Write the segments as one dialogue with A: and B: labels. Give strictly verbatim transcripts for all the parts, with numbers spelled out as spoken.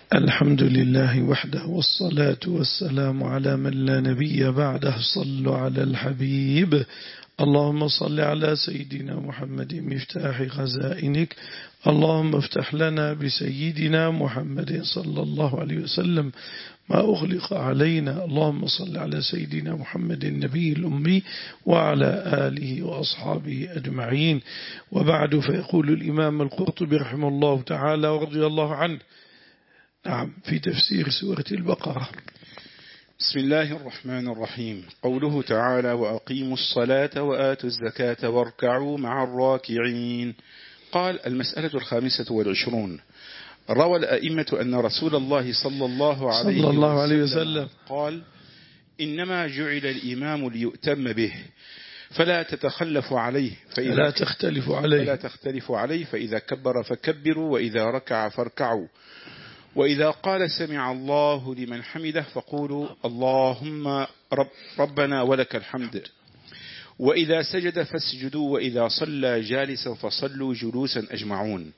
A: الحمد لله وحده والصلاة والسلام على من لا نبي بعده. صلوا على الحبيب. اللهم صل على سيدنا محمد مفتاح خزائنك. اللهم افتح لنا بسيدنا محمد صلى الله عليه وسلم ما أغلق علينا. اللهم صل على سيدنا محمد النبي الأمي وعلى آله وأصحابه أجمعين. وبعد، فيقول الإمام القرطبي رحمه الله تعالى ورضي الله عنه نعم في تفسير سورة البقرة:
B: بسم الله الرحمن الرحيم. قوله تعالى: وأقيموا الصلاة وآتوا الزكاة واركعوا مع الراكعين. قال: المسألة الخامسة والعشرون. روى الأئمة أن رسول الله صلى الله عليه,
A: صلى الله عليه
B: وسلم,
A: وسلم
B: قال: إنما جعل الإمام ليؤتم به فلا تتخلفوا عليه فإذا
A: لا تختلفوا عليه
B: فلا تختلفوا عليه فإذا كبر فكبروا وإذا ركع فاركعوا وإذا قال سمع الله لمن حمده فقولوا اللهم رب ربنا ولك الحمد وإذا سجد فاسجدوا وإذا صلى جالسا فصلوا جلوسا أجمعون.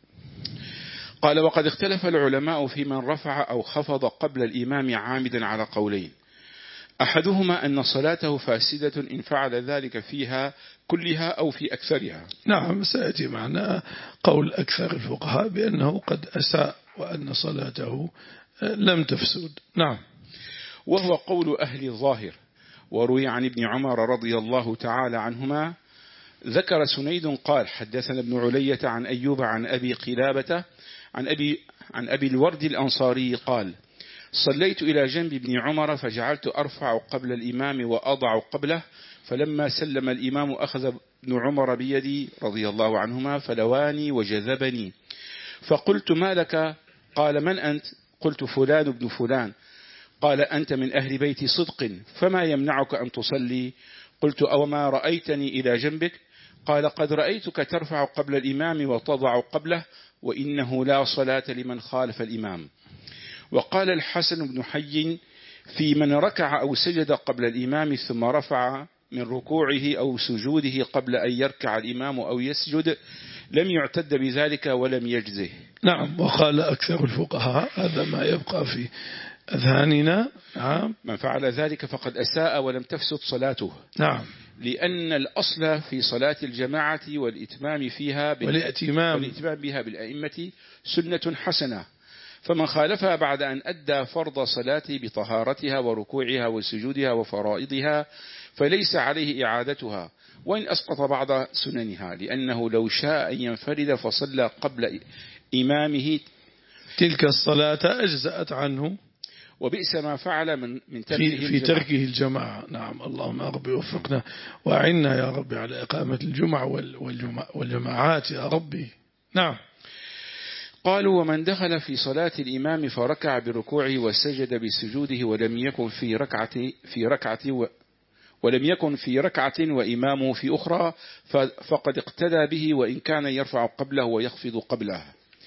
B: قال: وقد اختلف العلماء في من رفع أو خفض قبل الإمام عامدا على قولين: أحدهما أن صلاته فاسدة إن فعل ذلك فيها كلها أو في أكثرها.
A: نعم، سيأتي معنا قول أكثر الفقهاء بأنه قد أساء وأن صلاته لم تفسد. نعم.
B: وهو قول أهل الظاهر. وروي عن ابن عمر رضي الله تعالى عنهما ذكر سنيد قال: حدثنا ابن علية عن أيوب عن أبي قلابة عن أبي, عن أبي الورد الأنصاري قال: صليت إلى جنب ابن عمر فجعلت أرفع قبل الإمام وأضع قبله، فلما سلم الإمام أخذ ابن عمر بيدي رضي الله عنهما فلواني وجذبني، فقلت: ما لك؟ قال: من أنت؟ قلت: فلان ابن فلان. قال: أنت من أهل بيت صدق، فما يمنعك أن تصلي؟ قلت: أو ما رأيتني إلى جنبك؟ قال: قد رأيتك ترفع قبل الإمام وتضع قبله، وإنه لا صلاة لمن خالف الإمام. وقال الحسن بن حي: في من ركع أو سجد قبل الإمام ثم رفع من ركوعه أو سجوده قبل أن يركع الإمام أو يسجد لم يعتد بذلك ولم يجزه.
A: نعم. وقال أكثر الفقهاء هذا ما يبقى في أذهاننا. نعم.
B: من فعل ذلك فقد أساء ولم تفسد صلاته.
A: نعم.
B: لأن الأصل في صلاة الجماعة والإتمام فيها
A: والإتمام
B: والإتمام بها بالأئمة سنة حسنة، فمن خالفها بعد أن أدى فرض صلاته بطهارتها وركوعها وسجودها وفرائضها فليس عليه إعادتها وإن أسقط بعض سننها، لأنه لو شاء أن ينفرد فصلى قبل إمامه
A: تلك الصلاة أجزأت عنه،
B: وبئس ما فعل من من تركه
A: في, في تركه الجماعة. نعم. اللهم رب وفقنا وأعنا يا رب على إقامة الجمعة والجماعات يا ربي. نعم.
B: قالوا: ومن دخل في صلاة الإمام فركع بركوعه وسجد بسجوده ولم يكن في ركعة في ركعة و ولم يكن في ركعة وإمامه في أخرى فقد اقتدى به وإن كان يرفع قبله ويخفض قبله،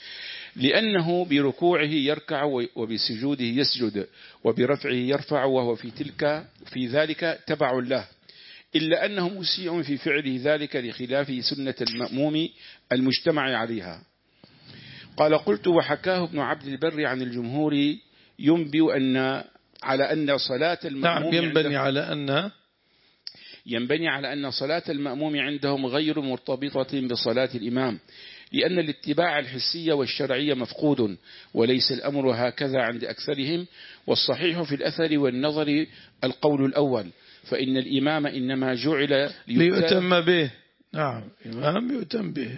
B: لأنه بركوعه يركع وبسجوده يسجد وبرفعه يرفع، وهو في تلك في ذلك تبع له، إلا أنه مسيء في فعله ذلك لخلاف سنة المأموم المجتمع عليها. قال: قلت: وحكاه ابن عبد البر عن الجمهور ينبئ أن على أن صلاة المأموم
A: نعم ينبني على أن
B: ينبني على أن صلاة المأموم عندهم غير مرتبطة بصلاة الإمام، لأن الاتباع الحسي والشرعي مفقود، وليس الأمر هكذا عند أكثرهم. والصحيح في الأثر والنظر القول الأول، فإن الإمام إنما جعل
A: ليؤتم به. نعم، إمام يؤتم به،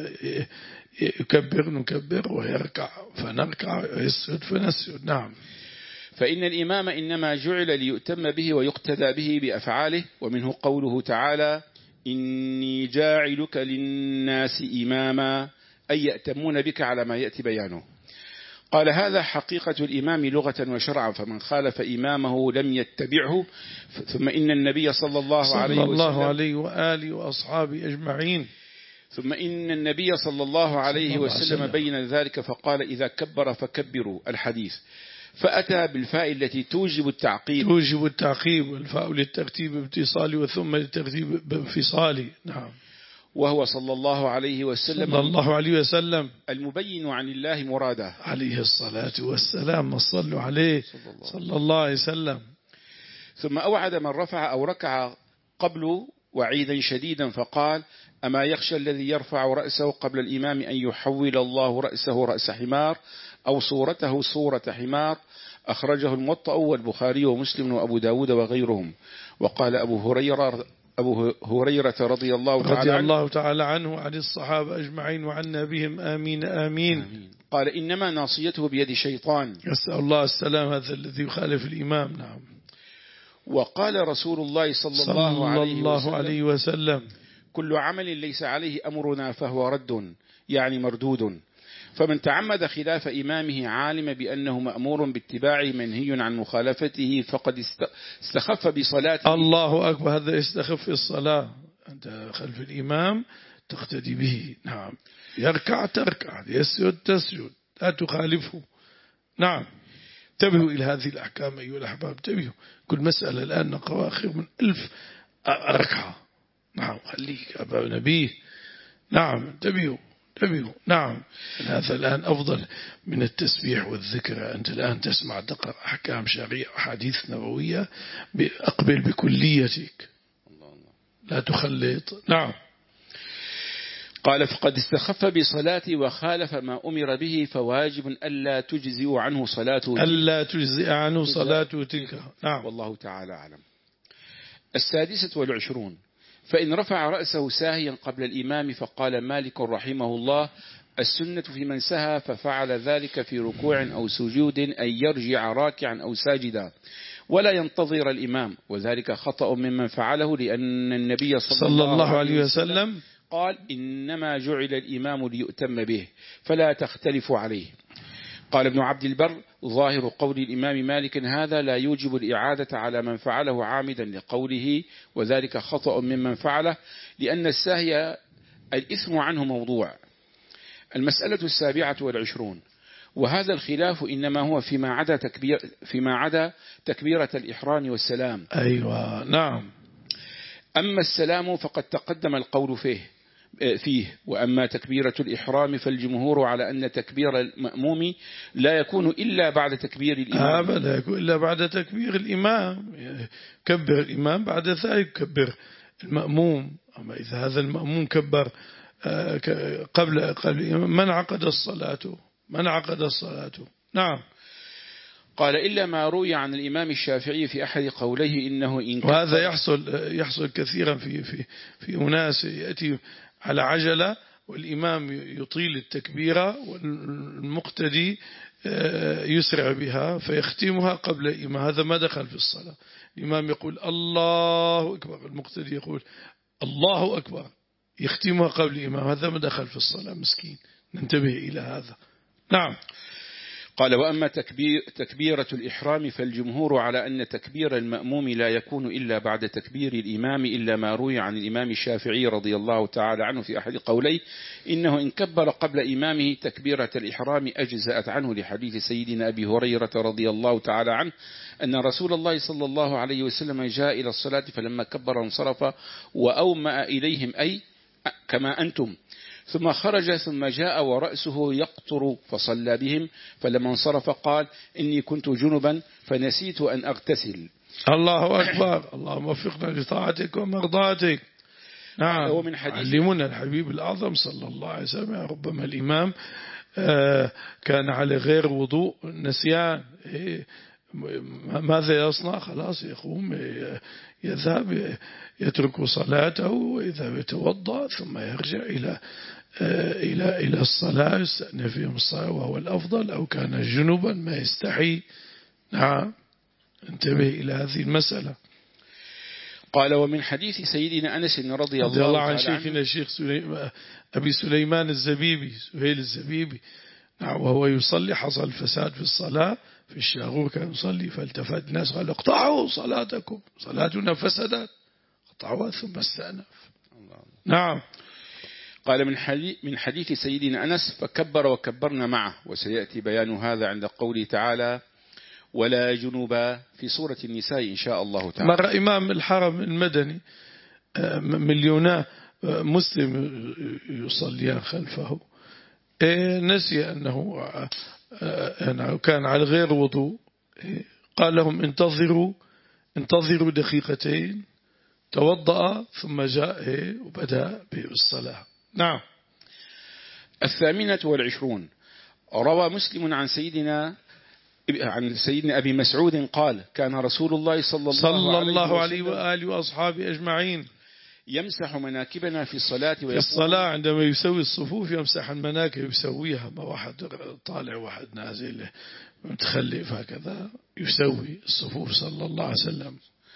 A: يكبر نكبر ويركع فنركع ويسجد فنسجد. نعم.
B: فإن الإمام إنما جعل ليؤتم به ويقتدى به بأفعاله. ومنه قوله تعالى: إني جاعلك للناس إماما، أي يأتمون بك على ما يأتي بيانه. قال: هذا حقيقة الإمام لغة وشرعا، فمن خالف إمامه لم يتبعه. ثم إن النبي صلى الله عليه وسلم
A: صلى الله عليه وآله وأصحابه أجمعين
B: ثم إن النبي صلى الله عليه وسلم بين ذلك فقال: إذا كبر فكبروا، الحديث. فأتى بالفاء التي توجب التعقيب
A: توجب التعقيب والفاء للترتيب باتصالي وثم للترتيب بانفصالي. نعم.
B: وهو صلى الله عليه وسلم
A: صلى الله عليه وسلم
B: المبين عن الله مراده
A: عليه الصلاة والسلام. صلوا عليه صلى الله عليه وسلم.
B: ثم أوعد من رفع أو ركع قبل وعيدا شديدا فقال: أما يخشى الذي يرفع رأسه قبل الإمام أن يحول الله رأسه رأس حمار أو صورته صورة حمار. أخرجه الموطأ والبخاري ومسلم وأبو داود وغيرهم. وقال أبو هريرة أبو هريرة رضي الله تعالى
A: رضي
B: عنه
A: الله تعالى عنه وعن الصحابة أجمعين وعنا بهم آمين آمين, آمين.
B: قال: إنما ناصيته بيد شيطان.
A: يسأل الله السلام. هذا الذي يخالف الإمام. نعم.
B: وقال رسول الله صلى,
A: صلى
B: الله, عليه
A: الله
B: وسلم
A: عليه وسلم:
B: كل عمل ليس عليه أمرنا فهو رد، يعني مردود. فمن تعمد خلاف إمامه عالم بأنه مأمور باتباعه منهي عن مخالفته فقد استخف بصلاته.
A: الله أكبر. هذا استخف في الصلاة. أنت خلف الإمام تقتدي به. نعم. يركع تركع، يسجد تسجد، لا تخالفه. نعم. انتبهوا إلى هذه الأحكام أيها الأحباب. انتبهوا. كل مسألة الآن نقرأ خير من ألف ركعة. نعم. خليك أبا نبيه. نعم. انتبهوا انتبهوا. نعم. هذا الآن أفضل من التسبيح والذكر. أنت الآن تسمع تقرأ أحكام شرعية وحديث نبوية. أقبل بكليتك، لا تخلط. نعم.
B: قال: فقد استخف بصلاته وخالف ما أمر به فواجب ألا تجزئ عنه صلاته
A: ألا تجزئ عنه صلاته تلك. نعم.
B: والله تعالى أعلم. السادسة والعشرون: فإن رفع رأسه ساهيا قبل الإمام فقال مالك رحمه الله: السنة في من سهى ففعل ذلك في ركوع أو سجود أن يرجع راكعا أو ساجدا ولا ينتظر الإمام، وذلك خطأ ممن فعله، لأن النبي صلى,
A: صلى الله عليه وسلم
B: قال: إنما جعل الإمام ليؤتم به فلا تختلف عليه. قال ابن عبد البر: ظاهر قول الإمام مالك هذا لا يوجب الإعادة على من فعله عامدا لقوله وذلك خطأ ممن فعله، لأن الساهي الإثم عنه موضوع. المسألة السابعة والعشرون: وهذا الخلاف إنما هو فيما عدا تكبير فيما عدا تكبيرة الإحرام والسلام.
A: أيوة. نعم.
B: أما السلام فقد تقدم القول فيه فيه وأما تكبيرة الإحرام فالجمهور على أن تكبير المأموم لا يكون إلا بعد تكبير الإمام.
A: أبدا يكون إلا بعد تكبير الإمام. كبر الإمام، بعد ذلك كبر المأموم. أما إذا هذا المأموم كبر قبل قبل الإمام من عقد الصلاة من عقد الصلاة. نعم.
B: قال: إلا ما روي عن الإمام الشافعي في أحد قوليه إنه إن
A: وهذا يحصل يحصل كثيرا في في في أناس يأتي على عجلة والإمام يطيل التكبيرة والمقتدي يسرع بها فيختمها قبل الإمام. هذا ما دخل في الصلاة. الإمام يقول الله أكبر، المقتدي يقول الله أكبر، يختمها قبل الإمام. هذا ما دخل في الصلاة. مسكين. ننتبه إلى هذا. نعم.
B: قال: وأما تكبير تكبيرة الإحرام فالجمهور على أن تكبير المأموم لا يكون إلا بعد تكبير الإمام، إلا ما روي عن الإمام الشافعي رضي الله تعالى عنه في أحد قوليه إنه إن كبر قبل إمامه تكبيرة الإحرام أجزأت عنه، لحديث سيدنا أبي هريرة رضي الله تعالى عنه أن رسول الله صلى الله عليه وسلم جاء إلى الصلاة فلما كبر انصرف وأومأ إليهم أي كما أنتم، ثم خرج ثم جاء ورأسه يقطر فصلى بهم، فلما انصرف قال: إني كنت جنبا فنسيت أن أغتسل.
A: الله أكبر. اللهم وفقنا لطاعتك ومرضاتك. نعم.
B: ومن حديث
A: علمنا الحبيب الأعظم صلى الله عليه وسلم. ربما الإمام كان على غير وضوء نسيان، ماذا يصنع؟ خلاص يقوم يذهب يترك صلاته ويذهب يتوضأ ثم يرجع إلى إلى إلى الصلاة يستأنف فيهم الصلاة وهو الأفضل، أو كان جنوبا ما يستحي. نعم. انتبه إلى هذه المسألة.
B: قال: ومن حديث سيدنا أنس رضي الله,
A: الله عن شيخنا الشيخ سليم أبي سليمان الزبيبي سهيل الزبيبي. نعم. وهو يصلي حصل فساد في الصلاة في الشاغور، كان يصلي فالتفت الناس قال: اقطعوا صلاتكم صلاتنا فسدت، قطعوها ثم استأنف. نعم.
B: قال: من حديث, من حديث سيدنا أنس فكبر وكبرنا معه، وسيأتي بيان هذا عند قوله تعالى: ولا جنوب في سورة النساء إن شاء الله تعالى.
A: مر إمام الحرم المدني مليونات مسلم يصليان خلفه، نسي أنه كان على غير وضوء، قال لهم انتظروا انتظروا دقيقتين، توضأ ثم جاء وبدأ بالصلاة. نعم.
B: الثامنة والعشرون، روى مسلم عن سيدنا عن سيدنا أبي مسعود قال كان رسول الله صلى الله,
A: صلى الله عليه
B: عليه
A: وآله وأصحابه أجمعين
B: يمسح مناكبنا في الصلاة
A: في الصلاة، عندما يسوي الصفوف يمسح المناكب، يسويها، ما واحد طالع واحد نازل متخلف هكذا، يسوي الصفوف صلى الله عليه وسلم.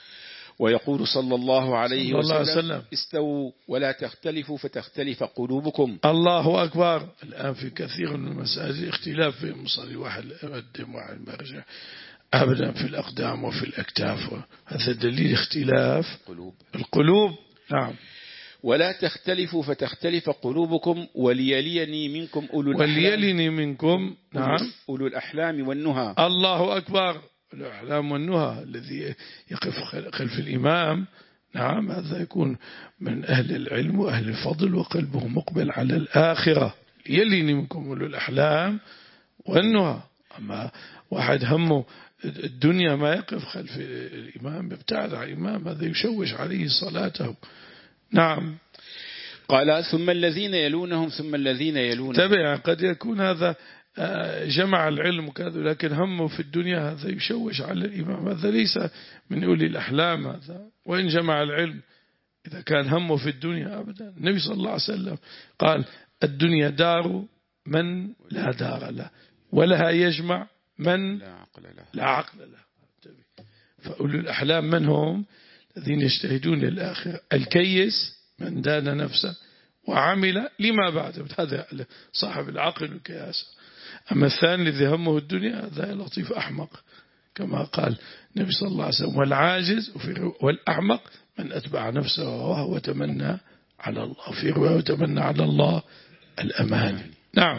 B: ويقول صلى الله عليه
A: صلى الله عليه
B: وسلم
A: وسلم
B: استووا ولا تختلفوا فتختلف قلوبكم.
A: الله أكبر. الآن في كثير من المساجد اختلاف في مصلي، واحد يقدم واحد مرجع أبدا في الأقدام وفي الأكتاف، هذا دليل اختلاف
B: قلوب.
A: القلوب. نعم.
B: ولا تختلفوا فتختلف قلوبكم وليليني منكم أولو الأحلام
A: وليلني منكم. نعم.
B: أولو الأحلام والنهى.
A: الله أكبر. الأحلام والنهى الذي يقف خلف الإمام، نعم، هذا يكون من أهل العلم وأهل الفضل وقلبه مقبل على الآخرة. يليني منكم أولو الأحلام والنهى. أما واحد همه الدنيا ما يقف خلف الإمام، يبتعد عن الإمام، هذا يشوش عليه صلاته. نعم.
B: قال ثم الذين يلونهم ثم الذين يلونهم.
A: تبع، قد يكون هذا جمع العلم وكذا، لكن همه في الدنيا، هذا يشوش على الإمام، هذا ليس من أولي الأحلام هذا، وإن جمع العلم إذا كان همه في الدنيا أبدا. النبي صلى الله عليه وسلم قال الدنيا دار من لا دار له، ولها يجمع من
B: لا عقل له,
A: لا عقل له. فأولي الأحلام من هم؟ الذين يجتهدون للآخرة. الكيس من دان نفسه وعمل لما بعد، هذا صاحب العقل والكياسة. أما الثاني الذي همه الدنيا، هذا لطيف أحمق، كما قال النبي صلى الله عليه وسلم والعاجز، والأحمق من أتبع نفسه وهو وتمنى على الله، في رواية وتمنى على الله الأمان. نعم.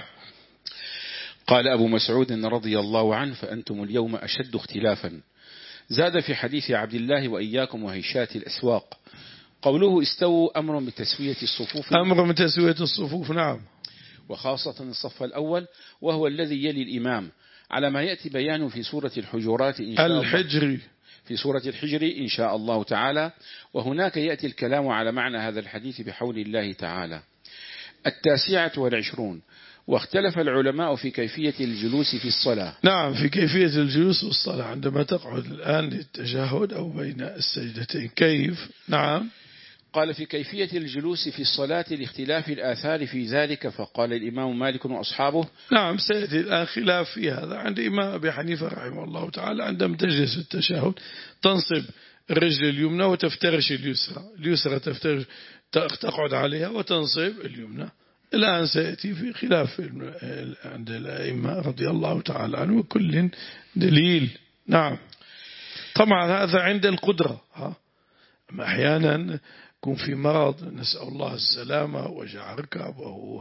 B: قال أبو مسعود رضي الله عنه فأنتم اليوم أشد اختلافا. زاد في حديث عبد الله وإياكم وهيشات الأسواق قوله استووا أمر بتسوية الصفوف،
A: أمر بتسوية الصفوف. نعم.
B: وخاصة الصف الأول وهو الذي يلي الإمام، على ما يأتي بيانه في سورة الحجرات إن شاء
A: الحجر
B: الله في سورة الحجر إن شاء الله تعالى، وهناك يأتي الكلام على معنى هذا الحديث بحول الله تعالى. التاسعة والعشرون، واختلف العلماء في كيفية الجلوس في الصلاة.
A: نعم، في كيفية الجلوس في الصلاة عندما تقعد الآن للتشهد أو بين السجدتين كيف. نعم.
B: قال في كيفية الجلوس في الصلاة لاختلاف الآثار في ذلك، فقال الإمام مالك وأصحابه.
A: نعم، سيأتي الآن خلاف في هذا عند إمام أبي حنيفة رحمه الله تعالى، عندما تجلس التشهد تنصب الرجل اليمنى وتفترش اليسرى، اليسرى تفترش تقعد عليها وتنصب اليمنى. الآن سيأتي في خلاف عند الأئمة رضي الله تعالى عنه، وكل دليل. نعم. طبعا هذا عند القدرة، ها، أحيانا يكون في مرض نسأل الله السلامة وجع ركب وهو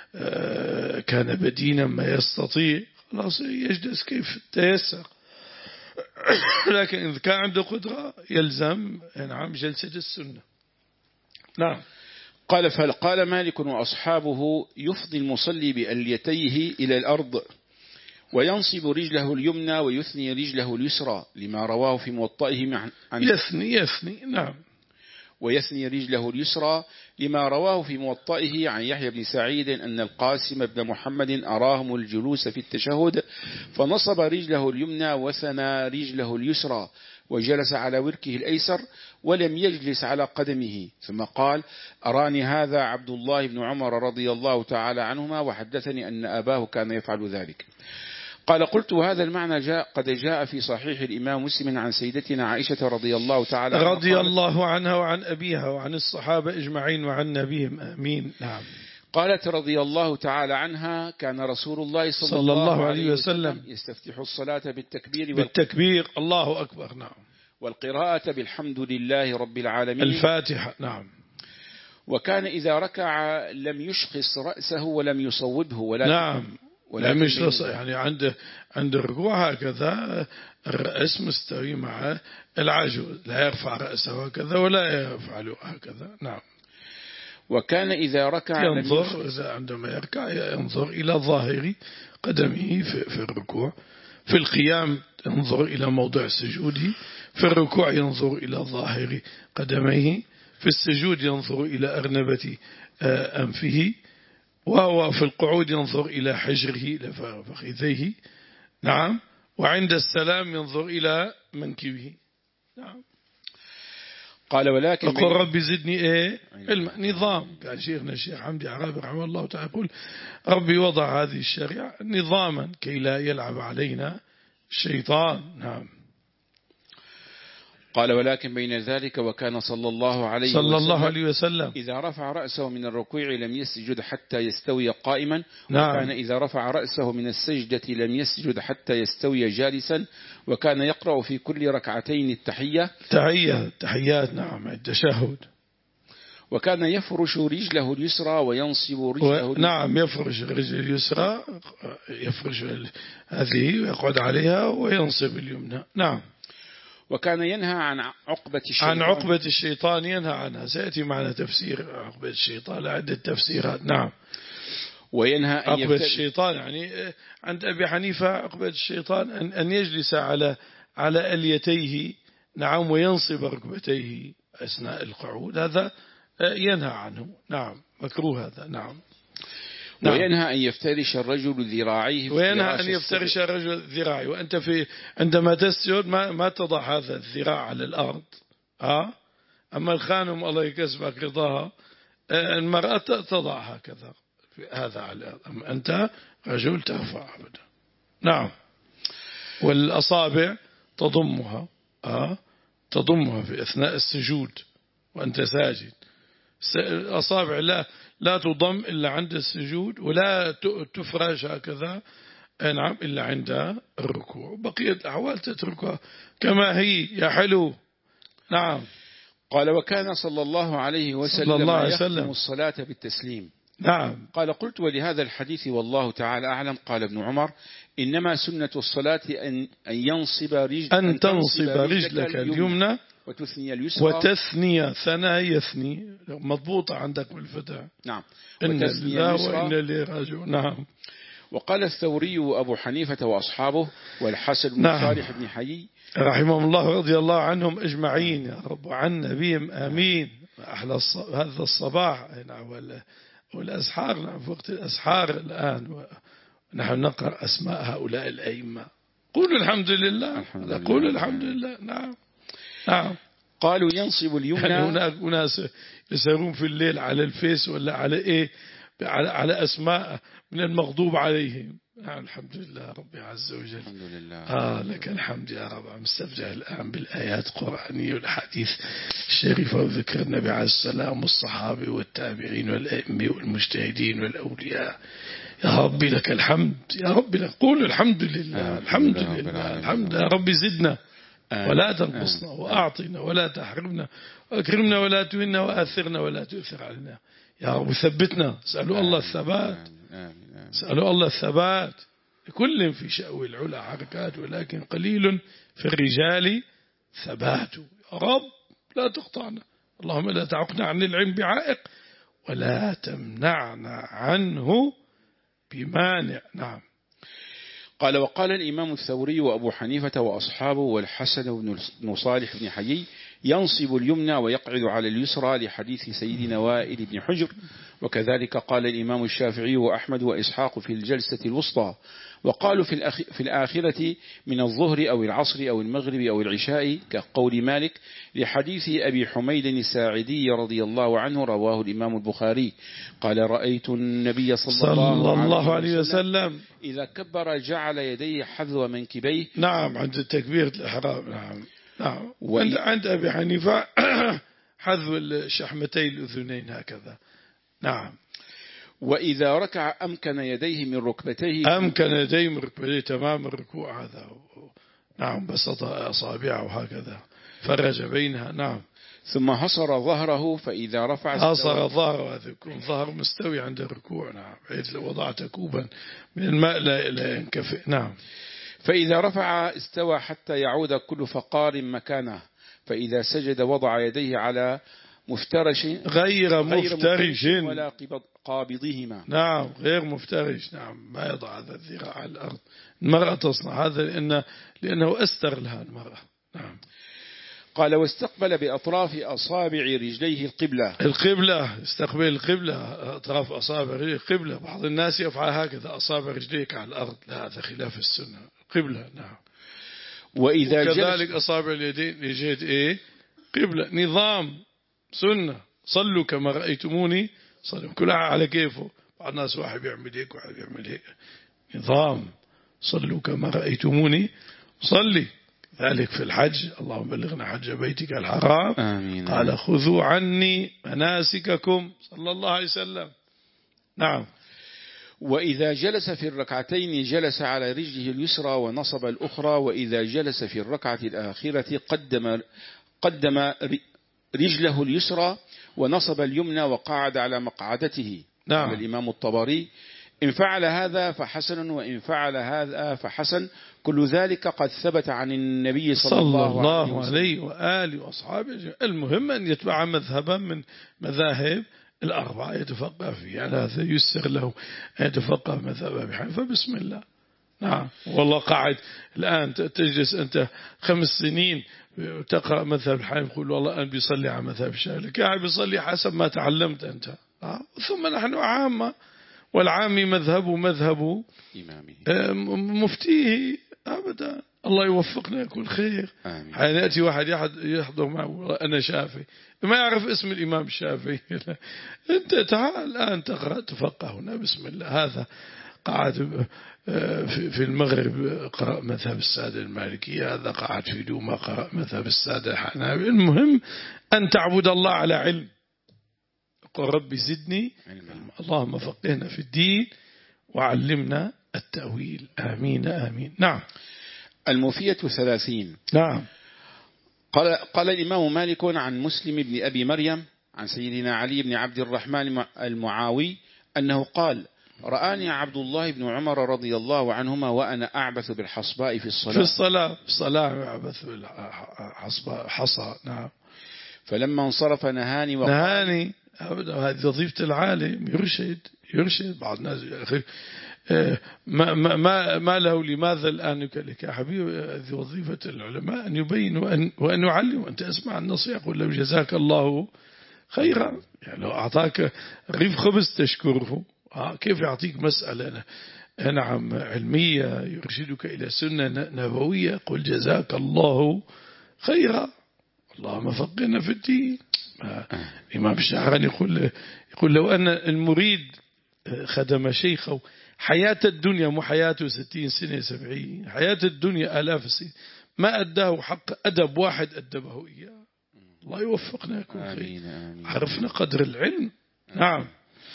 A: كان بدينا ما يستطيع، خلاص يجلس كيف تيسر. لكن إذا كان عنده قدرة يلزم نعم جلسة السنة. نعم.
B: قال فقال مالك وأصحابه يفضي المصلي بأليتيه إلى الأرض وينصب رجله اليمنى ويثني رجله اليسرى، لما رواه في موطئه عن
A: يثني يثني نعم
B: ويثني رجله اليسرى لما رواه في موطئه عن يحيى بن سعيد أن القاسم بن محمد أراهم الجلوس في التشهد فنصب رجله اليمنى وثنى رجله اليسرى وجلس على وركه الأيسر ولم يجلس على قدمه، ثم قال أراني هذا عبد الله بن عمر رضي الله تعالى عنهما وحدثني أن أباه كان يفعل ذلك. قال قلت هذا المعنى جاء قد جاء في صحيح الإمام مسلم عن سيدتنا عائشة رضي الله تعالى عنها
A: رضي الله عنها وعن أبيها وعن الصحابة أجمعين وعن نبيهم آمين. نعم.
B: قالت رضي الله تعالى عنها كان رسول الله صلى,
A: صلى الله عليه وسلم
B: يستفتح الصلاة بالتكبير
A: بالتكبير الله أكبر. نعم.
B: والقراءة بالحمد لله رب العالمين
A: الفاتحة. نعم.
B: وكان إذا ركع لم يشخص رأسه ولم يصوبه ولا
A: نعم لم يشخص، يعني عند عند الركوع هكذا الرأس مستوي مع العجوز، لا يرفع رأسه هكذا ولا يفعل هكذا. نعم.
B: وكان إذا ركع
A: ينظر عندما يركع ينظر إلى ظاهر قدمه في الركوع. في القيام ينظر إلى موضع سجوده. في الركوع ينظر إلى ظاهر قدميه. في السجود ينظر إلى أرنبة أنفه. وهو في القعود ينظر إلى حجره إلى فخذيه. نعم. وعند السلام ينظر إلى منكبه. نعم.
B: قال ولكن
A: أقول ربي زدني إيه نظام. كان شيخنا الشيخ حمدي عرابي رحمه الله تعالى يقول ربي وضع هذه الشريعة نظاما كي لا يلعب علينا الشيطان. نعم.
B: قال ولكن بين ذلك وكان صلى الله عليه
A: صلى
B: وسلم,
A: الله عليه وسلم
B: إذا رفع رأسه من الركوع لم يسجد حتى يستوي قائما.
A: نعم.
B: وكان إذا رفع رأسه من السجدة لم يسجد حتى يستوي جالسا. وكان يقرأ في كل ركعتين التحية
A: تحية تحيات. نعم. التشهد.
B: وكان يفرش رجله اليسرى وينصب رجله
A: و... نعم يفرش رجله اليسرى يفرش هذه ويقعد عليها وينصب اليمنى. نعم.
B: وكان ينهى عن عقبة الشيطان
A: عن عقبة الشيطان ينهى عنها. سيأتي معنا تفسير عقبة الشيطان عدة تفسيرات. نعم.
B: وينهى أن
A: عقبة
B: يفتر...
A: الشيطان يعني عند أبي حنيفة عقبة الشيطان أن, أن يجلس على على أليتيه. نعم. وينصب ركبتيه أثناء القعود. هذا ينهى عنه. نعم. مكروه هذا. نعم.
B: نعم. وينهى أن يفترش الرجل ذراعيه
A: وينهى أن يفترش الرجل ذراعيه. وأنت في عندما تسجد ما ما تضع هذا الذراع على الأرض. ها. أما الخانم الله يكسبك رضاها المرأة تضع هكذا هذا على الأرض. أما أنت رجل ترفع أبدا. نعم. والأصابع تضمها. ها. تضمها في أثناء السجود وأنت ساجد. الأصابع لا لا تضم إلا عند السجود ولا تفرش هكذا. نعم. إلا عند الركوع. بقية الأحوال تتركها كما هي يا حلو. نعم.
B: قال وكان صلى الله عليه وسلم يختم الصلاة بالتسليم.
A: نعم.
B: قال قلت ولهذا الحديث والله تعالى أعلم. قال ابن عمر إنما سنة الصلاة أن ينصب رجل
A: أن تنصب رجلك اليمنى
B: وتثني اليسرى.
A: وتثني ثناء يثني مضبوطة عندك بالفتح.
B: نعم.
A: إن الله وإن إليه راجعون. نعم.
B: وقال الثوري وأبو حنيفة وأصحابه والحسن بن
A: نعم.
B: صالح بن حيي
A: رحمهم الله رضي الله عنهم أجمعين يا رب عن نبيهم آمين. أحلى الص... هذا الصباح. نعم. والأسحار. نعم. في وقت الأسحار الآن ونحن نقرأ أسماء هؤلاء الأئمة. قولوا الحمد لله. قولوا الحمد لله. نعم. نعم.
B: قالوا ينصب اليمنى.
A: يعني هناك أناس يسهرون في الليل على الفيس ولا على إيه على, على أسماء من المغضوب عليهم. نعم. الحمد لله ربي عز وجل.
B: الحمد لله.
A: آه لك الحمد يا رب. عم استفجع الآن بالآيات القرآنية والحديث الشريفة وذكر النبي عليه السلام والصحابة والتابعين والأئمة والمجتهدين والأولياء. يا ربي لك الحمد. يا ربي لك. قول الحمد لله. الحمد لله. الحمد يا ربي زدنا ولا تنقصنا وأعطنا ولا تحرمنا وأكرمنا ولا تهنا وآثرنا ولا تؤثر علينا يا رب. ثبتنا. سألوا الله الثبات. سألوا الله الثبات. لكل في شأو العلا حركات ولكن قليل في الرجال ثبات. يا رب لا تقطعنا. اللهم لا تعقنا عن العلم بعائق ولا تمنعنا عنه بمانع. نعم.
B: قال وقال الإمام الثوري وأبو حنيفة وأصحابه والحسن بن صالح بن حيي ينصب اليمنى ويقعد على اليسرى لحديث سيدنا وائل بن حجر. وكذلك قال الإمام الشافعي وأحمد وإسحاق في الجلسة الوسطى. وقالوا في, الأخ... في الآخرة من الظهر أو العصر أو المغرب أو العشاء كقول مالك لحديث أبي حميد الساعدي رضي الله عنه رواه الإمام البخاري قال رأيت النبي صلى, صلى الله, الله عليه وسلم إذا كبر جعل يديه حذو منكبيه.
A: نعم. عند تكبيرة الإحرام. نعم. نعم. وعند عند أبي حنيفة حذو الشحمتين الأذنين هكذا. نعم.
B: وإذا ركع أمكن يديه من ركبتيه.
A: أمكن يديه من ركبتيه تمام الركوع هذا. نعم. بسط أصابعه هكذا فرج بينها. نعم.
B: ثم حصر ظهره فإذا رفع
A: حصر ظهره. هذا يكون ظهر مستوي عند الركوع. نعم. بحيث لو وضعت كوبا من الماء لا ينكفئ. نعم.
B: فإذا رفع استوى حتى يعود كل فقار مكانه. فإذا سجد وضع يديه على مفترش
A: غير مفترش
B: ولا قابضهما.
A: نعم غير مفترش. نعم ما يضع هذا الذراع على الأرض. المرأة تصنع هذا لأنه, لأنه أستر لها المرأة. نعم.
B: قال واستقبل بأطراف أصابع رجليه القبلة.
A: القبلة استقبل القبلة أطراف أصابع رجليه القبلة. بعض الناس يفعل هكذا أصابع رجليك على الأرض، لا هذا خلاف السنة. القبلة. نعم.
B: وإذا
A: وكذلك أصابع اليدين لجهة إيه قبلة. نظام سنة. صلوا كما رأيتموني صلوا. كل على كيفه. بعض الناس واحد بيعمل هيك وواحد بيعمل هيك. نظام. صلوا كما رأيتموني صلي. ذلك في الحج. اللهم بلغنا حج بيتك الحرام.
B: آمين.
A: قال خذوا عني مناسككم صلى الله عليه وسلم. نعم.
B: وإذا جلس في الركعتين جلس على رجله اليسرى ونصب الأخرى، وإذا جلس في الركعة الآخرة قدم قدم رجله اليسرى ونصب اليمنى وقعد على مقعدته.
A: نعم.
B: قال الإمام الطبري إن فعل هذا فحسن وإن فعل هذا فحسن، كل ذلك قد ثبت عن النبي صلى, صلى الله, الله عليه
A: وآله وأصحابه. المهم أن يتبع مذهبا من مذاهب الأربعة يتفقه فيه، يعني هذا يسر له أن يتفقه مذهب أبي حنيفة. بسم الله. نعم. والله قاعد الآن تجلس أنت خمس سنين تقرأ مذهب الحنيفة يقول والله أنا بيصلي على مذهب الشافعي، قاعد بيصلي حسب ما تعلمت أنت. ثم نحن عامة، والعامي مذهبه مذهبه مفتيه أبدا. الله يوفقنا يكون خير. حين يأتي واحد يحضر معه أنا شافعي ما يعرف اسم الإمام الشافعي أنت تعال الآن تقرأ تفقه هنا. بسم الله. هذا قاعد في المغرب قرأ مذهب السادة المالكية، هذا قاعد في دوما قرأ مذهب السادة الحنابلة. المهم أن تعبد الله على علم. قل ربي زدني علم. اللهم فقهنا في الدين وعلمنا التأويل. آمين آمين. نعم.
B: الموفية ثلاثين.
A: نعم.
B: قال, قال الإمام مالك عن مسلم بن أبي مريم عن سيدنا علي بن عبد الرحمن المعاوي أنه قال رآني عبد الله بن عمر رضي الله عنهما وأنا أعبث بالحصباء في الصلاة.
A: في الصلاة في الصلاة أعبث بالحصباء حصى. نعم.
B: فلما انصرف نهاني وقال
A: نهاني أبدا. هذه وظيفة العالم يرشد يرشد. بعض الناس يا أخي ما ما ما له لماذا الآن يكلك يا حبيبي؟ هذه وظيفة العلماء أن يبينوا وأن وأن يعلموا. أنت اسمع النصيحة قل له جزاك الله خيرا. يعني لو أعطاك رغيف خبز تشكره، كيف يعطيك مسألة نعم علمية يرشدك إلى سنة نبوية قل جزاك الله خيرا. اللهم فقهنا في الدين. الإمام الشعراني يقول يقول لو أن المريد خدم شيخه حياة الدنيا مو حياته ستين سنة سبعين، حياة الدنيا آلاف السنين ما أداه حق أدب واحد أدبه إياه. الله يوفقنا يكون خير. عرفنا قدر العلم. نعم.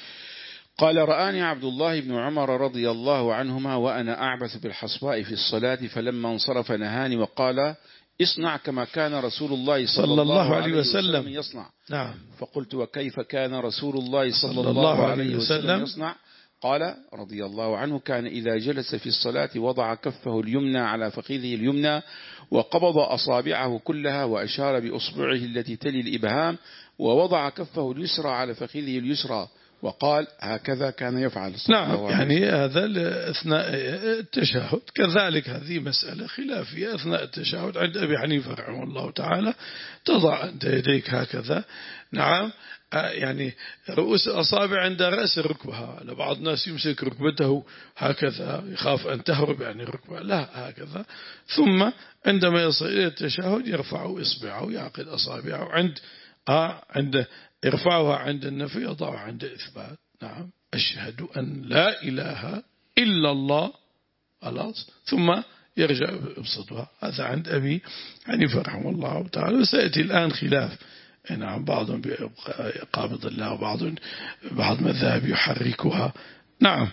B: قال رآني عبد الله بن عمر رضي الله عنهما وأنا أعبث بالحصباء في الصلاة فلما انصرف نهاني وقال اصنع كما كان رسول الله صلى, صلى الله عليه وسلم يصنع.
A: نعم.
B: فقلت وكيف كان رسول الله صلى, صلى الله عليه وسلم يصنع؟ قال رضي الله عنه كان إذا جلس في الصلاة وضع كفه اليمنى على فخذه اليمنى وقبض أصابعه كلها وأشار بأصبعه التي تلي الإبهام ووضع كفه اليسرى على فخذه اليسرى وقال هكذا كان يفعل.
A: نعم. يعني هذا أثناء التشهد. كذلك هذه مسألة خلافية أثناء التشهد عند أبي حنيفة رحمه الله تعالى تضع أنت يديك هكذا. نعم. يعني رؤوس الأصابع عند رأس الركبة. لبعض الناس يمسك ركبته هكذا يخاف أن تهرب يعني الركبة، لا هكذا. ثم عندما يصل إلى التشهد يرفع إصبعه يعقد أصابعه عند آه عند يرفعها عند النفي يضعها عند الإثبات. نعم. أشهد أن لا إله إلا الله خلاص ثم يرجع يبسطها. هذا عند أبي حنيفة رحمه الله تعالى. وسيأتي الآن خلاف. نعم. بعضهم قابض الله وبعض بعض مذاهب يحركها. نعم.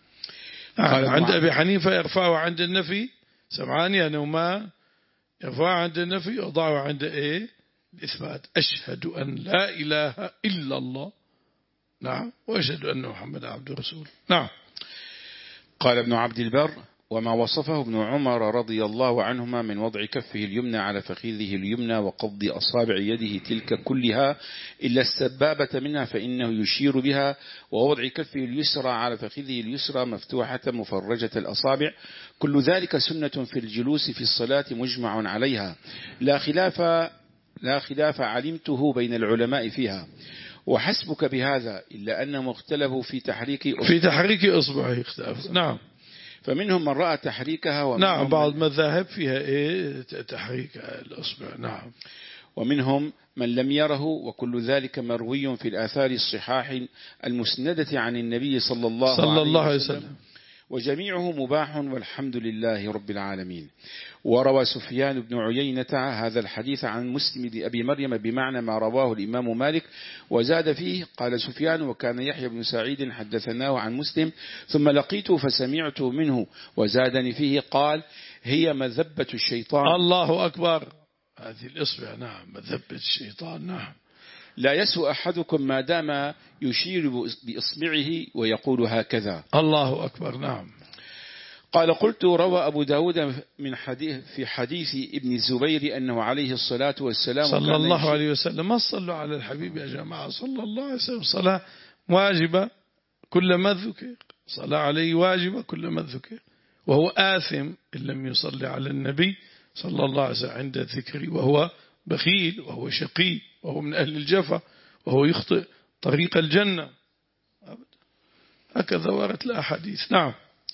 A: نعم. عند أبي حنيفة يرفعها عند النفي سمعاني أنه ما يرفعها عند النفي يضعها عند إيه الإثبات. أشهد أن لا إله إلا الله. نعم. وأشهد أن محمد عبد رسول. نعم.
B: قال ابن عبد البر وما وصفه ابن عمر رضي الله عنهما من وضع كفه اليمنى على فخذه اليمنى وقبض أصابع يده تلك كلها إلا السبابة منها فإنه يشير بها، ووضع كفه اليسرى على فخذه اليسرى مفتوحة مفرجة الأصابع، كل ذلك سنة في الجلوس في الصلاة مجمع عليها لا خلاف لا خلاف علمته بين العلماء فيها، وحسبك بهذا إلا أنهم اختلفوا في تحريك أصبعه
A: في تحريك أصبعه اختلاف. نعم.
B: فمنهم من رأى تحريكها
A: نعم بعض المذاهب فيها إيه تحريك الأصبع. نعم.
B: ومنهم من لم يره، وكل ذلك مروي في الآثار الصحاح المسندة عن النبي صلى الله,
A: صلى الله
B: عليه
A: عليه
B: وسلم,
A: وسلم
B: وجميعه مباح والحمد لله رب العالمين. وروى سفيان بن عيينة هذا الحديث عن مسلم أبي مريم بمعنى ما رواه الإمام مالك، وزاد فيه قال سفيان وكان يحيى بن سعيد حدثناه عن مسلم ثم لقيته فسمعت منه، وزادني فيه قال هي مذبة الشيطان.
A: الله أكبر. هذه الإصبع نعم مذبة الشيطان. نعم.
B: لا يسوء أحدكم ما دام يشير بإصبعه ويقول هكذا.
A: الله أكبر. نعم.
B: قال قلت روى أبو داود من حديث في حديث ابن الزبير أنه عليه الصلاة والسلام
A: صلى الله عليه وسلم. ما صلوا على الحبيب يا جماعة صلى الله عليه وسلم. صلاة واجبة كل ما ذكر، صلاة عليه واجبة كل ما ذكر، وهو آثم إن لم يصلي على النبي صلى الله عليه وسلم عند الذكر، وهو بخيل وهو شقي وهو من أهل الجفا وهو يخطئ طريق الجنة. هكذا وردت الأحاديث. نعم.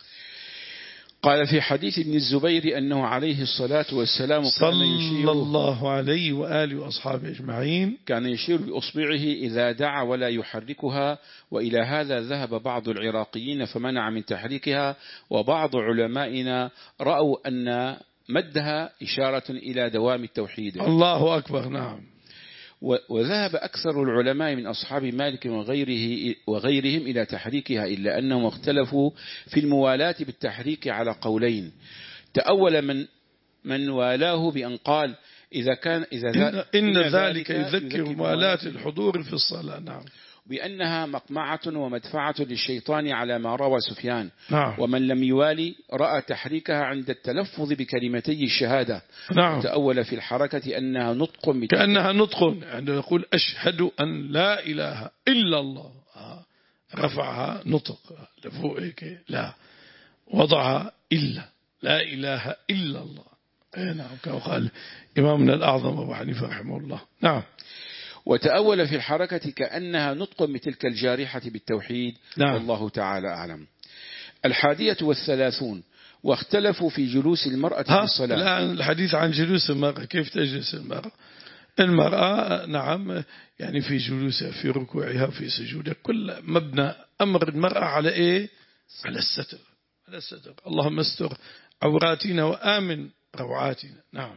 B: قال في حديث ابن الزبير أنه عليه الصلاة والسلام كان يشير
A: صلى الله عليه وآله وأصحابه أجمعين
B: كان يشير بأصبعه إذا دعا ولا يحركها، وإلى هذا ذهب بعض العراقيين فمنع من تحريكها، وبعض علمائنا رأوا أن مدها إشارة إلى دوام التوحيد.
A: الله أكبر. نعم.
B: وذهب أكثر العلماء من أصحاب مالك وغيره وغيرهم إلى تحريكها، إلا أنهم اختلفوا في الموالاة بالتحريك على قولين. تأول من من والاه بأن قال إذا كان إذا
A: إن, إن ذلك يذكر موالاة الحضور في الصلاة. نعم.
B: بأنها مقمعة ومدفعة للشيطان على ما روى سفيان.
A: نعم.
B: ومن لم يوالي رأى تحريكها عند التلفظ بكلمتي الشهادة.
A: نعم.
B: وتأول في الحركة أنها نطق
A: كأنها نطق يعني يقول أشهد أن لا إله إلا الله، رفعها نطق لفوق هيك، لا وضعها إلا لا إله إلا الله. نعم كما قال إمامنا الأعظم أبو حنيفة رحمه الله. نعم.
B: وتأول في الحركة كأنها نطق بتلك الجارحة بالتوحيد.
A: نعم.
B: والله تعالى أعلم. الحادية والثلاثون واختلفوا في جلوس المرأة في الصلاة.
A: الآن الحديث عن جلوس المرأة، كيف تجلس المرأة؟ المرأة نعم يعني في جلوسها في ركوعها في سجودها كل مبنى أمر المرأة على إيه؟ على الستر، على الستر. اللهم استر عوراتنا وآمن روعاتنا. نعم.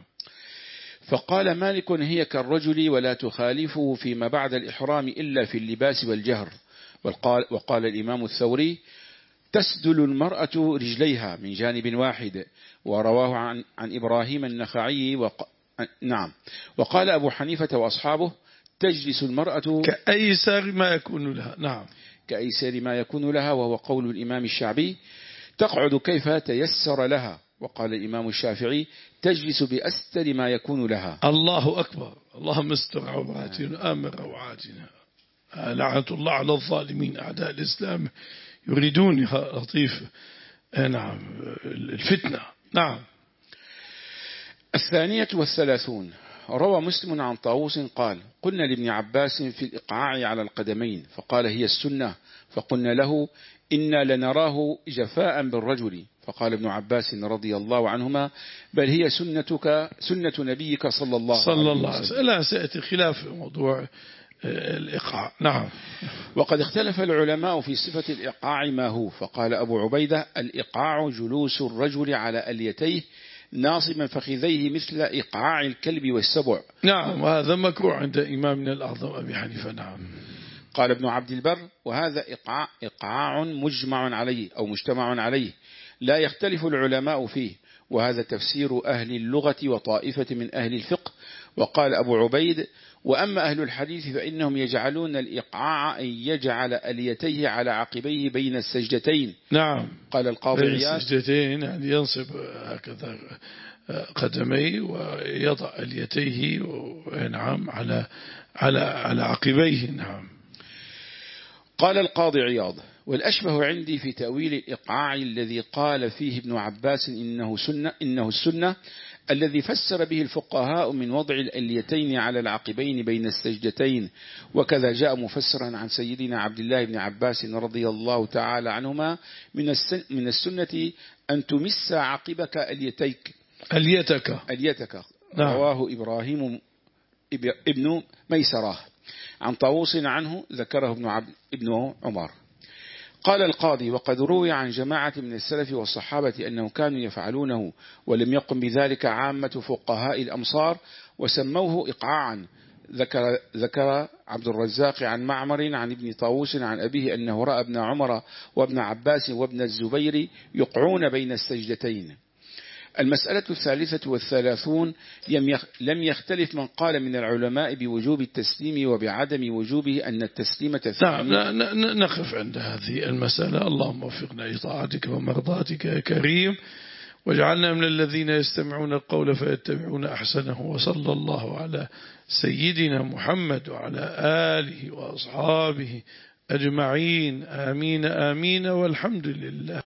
B: فقال مالك هي كالرجل ولا تخالفه فيما بعد الإحرام إلا في اللباس والجهر. وقال, وقال الإمام الثوري تسدل المرأة رجليها من جانب واحد، ورواه عن, عن إبراهيم النخعي وق... نعم. وقال أبو حنيفة وأصحابه تجلس المرأة
A: كأيسر ما يكون لها. نعم.
B: كأيسر ما يكون لها، وهو قول الإمام الشعبي تقعد كيف تيسر لها. وقال الإمام الشافعي تجلس بأستر ما يكون لها.
A: الله أكبر. اللهم استر عوراتنا آمن روعاتنا. لعنة الله على الظالمين أعداء الإسلام يريدون لطيف نعم الفتنة. نعم.
B: الثانية والثلاثون روى مسلم عن طاووس قال قلنا لابن عباس في الإقعاع على القدمين فقال هي السنة، فقلنا له إنا لنراه جفاء بالرجل، فقال ابن عباس رضي الله عنهما بل هي سنتك سنة نبيك صلى الله
A: صلى
B: عليه
A: الله عليه وسلم. لا سيأتي خلاف موضوع الإقعاع. نعم.
B: وقد اختلف العلماء في صفة الإقعاع ما هو، فقال أبو عبيدة الإقعاع جلوس الرجل على أليتيه ناصبا فخذيه مثل إقعاع الكلب والسبع.
A: نعم. وهذا مكروه عند إمامنا الأعظم أبي حنيفة. نعم.
B: قال ابن عبد البر وهذا إقعاع, إقعاع مجمع عليه أو مجتمع عليه لا يختلف العلماء فيه، وهذا تفسير أهل اللغة وطائفة من أهل الفقه. وقال أبو عبيد: وأما أهل الحديث فإنهم يجعلون الإقعاع أن يجعل أليتيه على عقبيه بين السجدتين.
A: نعم.
B: قال القاضي
A: بين
B: عياض:
A: السجدتين يعني ينصب هكذا قدميه ويضع أليتيه نعم على على على عقبيه. نعم.
B: قال القاضي عياض: والأشبه عندي في تأويل الإقعاع الذي قال فيه ابن عباس إنه سنة إنه السنة الذي فسر به الفقهاء من وضع الأليتين على العقبين بين السجدتين، وكذا جاء مفسرا عن سيدنا عبد الله بن عباس رضي الله تعالى عنهما من من السنة أن تمس عقبك أليتيك
A: أليتك
B: أليتك
A: نعم.
B: رواه إبراهيم ابن ميسرة عن طاووس عنه، ذكره ابن, عبد ابن عمر. قال القاضي: وقد روي عن جماعة من السلف والصحابة أنهم كانوا يفعلونه، ولم يقم بذلك عامة فقهاء الأمصار وسموه إقعاعا. ذكر, ذكر عبد الرزاق عن معمر عن ابن طاووس عن أبيه أنه رأى ابن عمر وابن عباس وابن الزبير يقعون بين السجدتين. المسألة الثالثة والثلاثون: لم يختلف من قال من العلماء بوجوب التسليم وبعدم وجوبه أن التسليمة الثانية.
A: نعم. نقف عند هذه المسألة. اللهم وفقنا لطاعتك ومرضاتك يا كريم، واجعلنا من الذين يستمعون القول فيتبعون أحسنه. وصلى الله على سيدنا محمد وعلى آله وأصحابه أجمعين. آمين آمين والحمد لله.